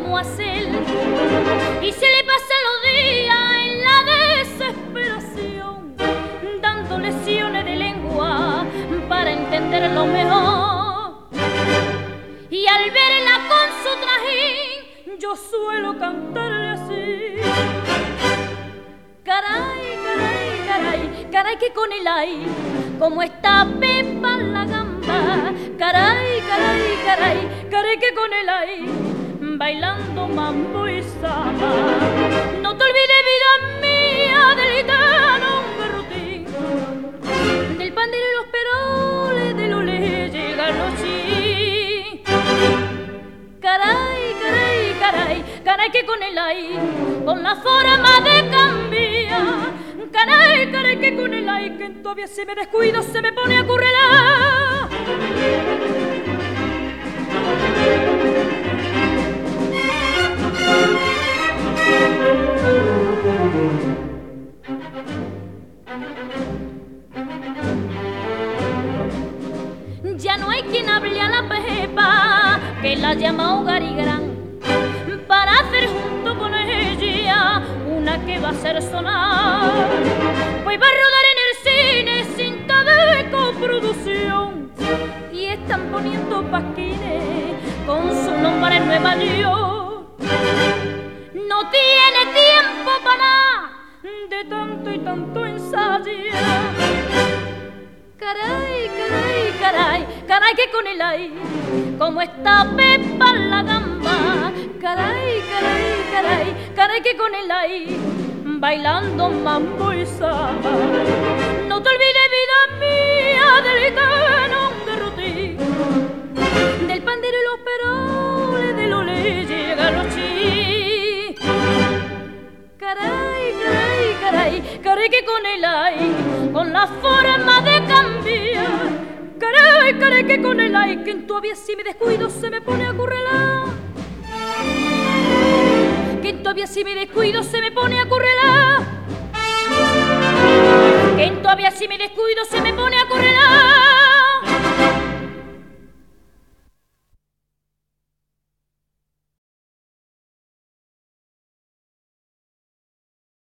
cómo hacer. Y se le pasan los días en la desesperación, dando lecciones de lengua para entenderlo mejor. Y al verla con su trajín, yo suelo cantarle así: caray, caray, caray, caray que con el ay, como está Pepa la gamba. Caray, caray, caray, caray que con el ay, bailando mambo y samba. No te olvides, vida mía, del gitano berrutín, del pandero y los peroles, de Lulé llegan los chi. Caray, caray, caray, caray que con el ay, con la forma de cambiar. Caray, caray que con el ay, que todavía si me descuido se me pone a currelar. Ya no hay quien hable a la Pepa, que la llama Hogar y Gran, para hacer junto con ella una que va a hacer sonar. Pues va a rodar en el cine cinta de coproducción y están poniendo pasquines con su nombre en Nueva York. No tiene tiempo para nada de tanto y tanto ensayar. Caray, caray, caray, caray que con el ay, como está Pepa la gamba. Caray, caray, caray, caray que con el ay, bailando mambo y samba. No te olvides, vida mía, del gitano berrutín, del pandero y los peroles, de Lulé llegan los chi. Caray, caray, caray, caray que con el ay, con la forma de cambiar. Caray, caray que con el ay, que todavía si me descuido se me pone a currelar. Que todavía si me descuido se me pone a currelar. Que todavía si me descuido se me pone